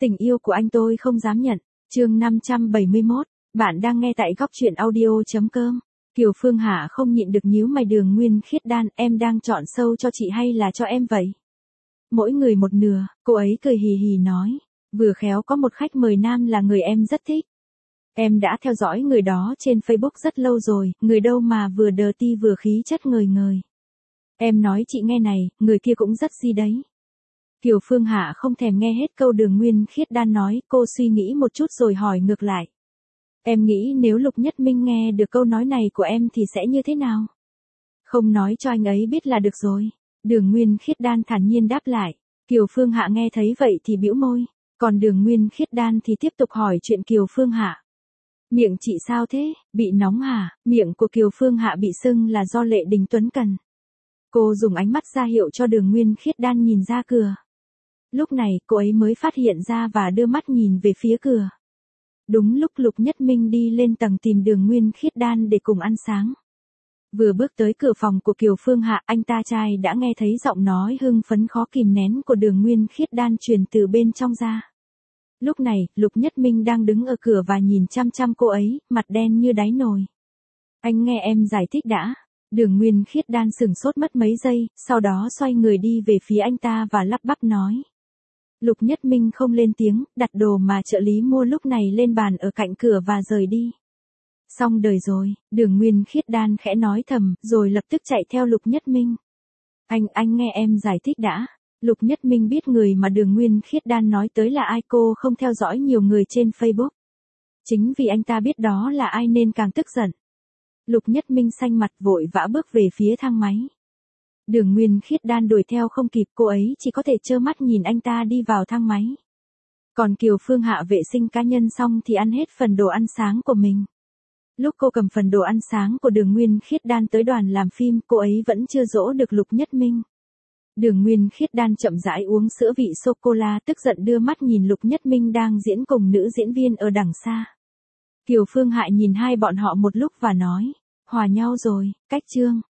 Tình yêu của anh tôi không dám nhận. Chương 571, bạn đang nghe tại góc truyện audio.com. Kiều Phương Hạ không nhịn được nhíu mày. Đường Nguyên Khiết Đan, em đang chọn sâu cho chị hay là cho em vậy? Mỗi người một nửa, cô ấy cười hì hì nói. Vừa khéo có một khách mời nam là người em rất thích. Em đã theo dõi người đó trên Facebook rất lâu rồi, người đâu mà vừa đờ ti vừa khí chất ngời ngời. Em nói chị nghe này, người kia cũng rất gì đấy. Kiều Phương Hạ không thèm nghe hết câu Đường Nguyên Khiết Đan nói, cô suy nghĩ một chút rồi hỏi ngược lại. Em nghĩ nếu Lục Nhất Minh nghe được câu nói này của em thì sẽ như thế nào? Không nói cho anh ấy biết là được rồi. Đường Nguyên Khiết Đan thản nhiên đáp lại. Kiều Phương Hạ nghe thấy vậy thì bĩu môi. Còn Đường Nguyên Khiết Đan thì tiếp tục hỏi chuyện Kiều Phương Hạ. Miệng chị sao thế, bị nóng hả? Miệng của Kiều Phương Hạ bị sưng là do Lệ Đình Tuấn cần. Cô dùng ánh mắt ra hiệu cho Đường Nguyên Khiết Đan nhìn ra cửa. Lúc này cô ấy mới phát hiện ra và đưa mắt nhìn về phía cửa. Đúng lúc Lục Nhất Minh đi lên tầng tìm Đường Nguyên Khiết Đan để cùng ăn sáng. Vừa bước tới cửa phòng của Kiều Phương Hạ, anh ta trai đã nghe thấy giọng nói hưng phấn khó kìm nén của Đường Nguyên Khiết Đan truyền từ bên trong ra. Lúc này, Lục Nhất Minh đang đứng ở cửa và nhìn chăm chăm cô ấy, mặt đen như đáy nồi. Anh nghe em giải thích đã. Đường Nguyên Khiết Đan sửng sốt mất mấy giây, sau đó xoay người đi về phía anh ta và lắp bắp nói. Lục Nhất Minh không lên tiếng, đặt đồ mà trợ lý mua lúc này lên bàn ở cạnh cửa và rời đi. Xong đời rồi, Đường Nguyên Khiết Đan khẽ nói thầm, rồi lập tức chạy theo Lục Nhất Minh. Anh nghe em giải thích đã. Lục Nhất Minh biết người mà Đường Nguyên Khiết Đan nói tới là ai, cô không theo dõi nhiều người trên Facebook. Chính vì anh ta biết đó là ai nên càng tức giận. Lục Nhất Minh xanh mặt vội vã bước về phía thang máy. Đường Nguyên Khiết Đan đuổi theo không kịp, cô ấy chỉ có thể trơ mắt nhìn anh ta đi vào thang máy. Còn Kiều Phương Hạ vệ sinh cá nhân xong thì ăn hết phần đồ ăn sáng của mình. Lúc cô cầm phần đồ ăn sáng của Đường Nguyên Khiết Đan tới đoàn làm phim, cô ấy vẫn chưa dỗ được Lục Nhất Minh. Đường Nguyên Khiết Đan chậm rãi uống sữa vị sô-cô-la, tức giận đưa mắt nhìn Lục Nhất Minh đang diễn cùng nữ diễn viên ở đằng xa. Kiều Phương Hạ nhìn hai bọn họ một lúc và nói, hòa nhau rồi, cách chương.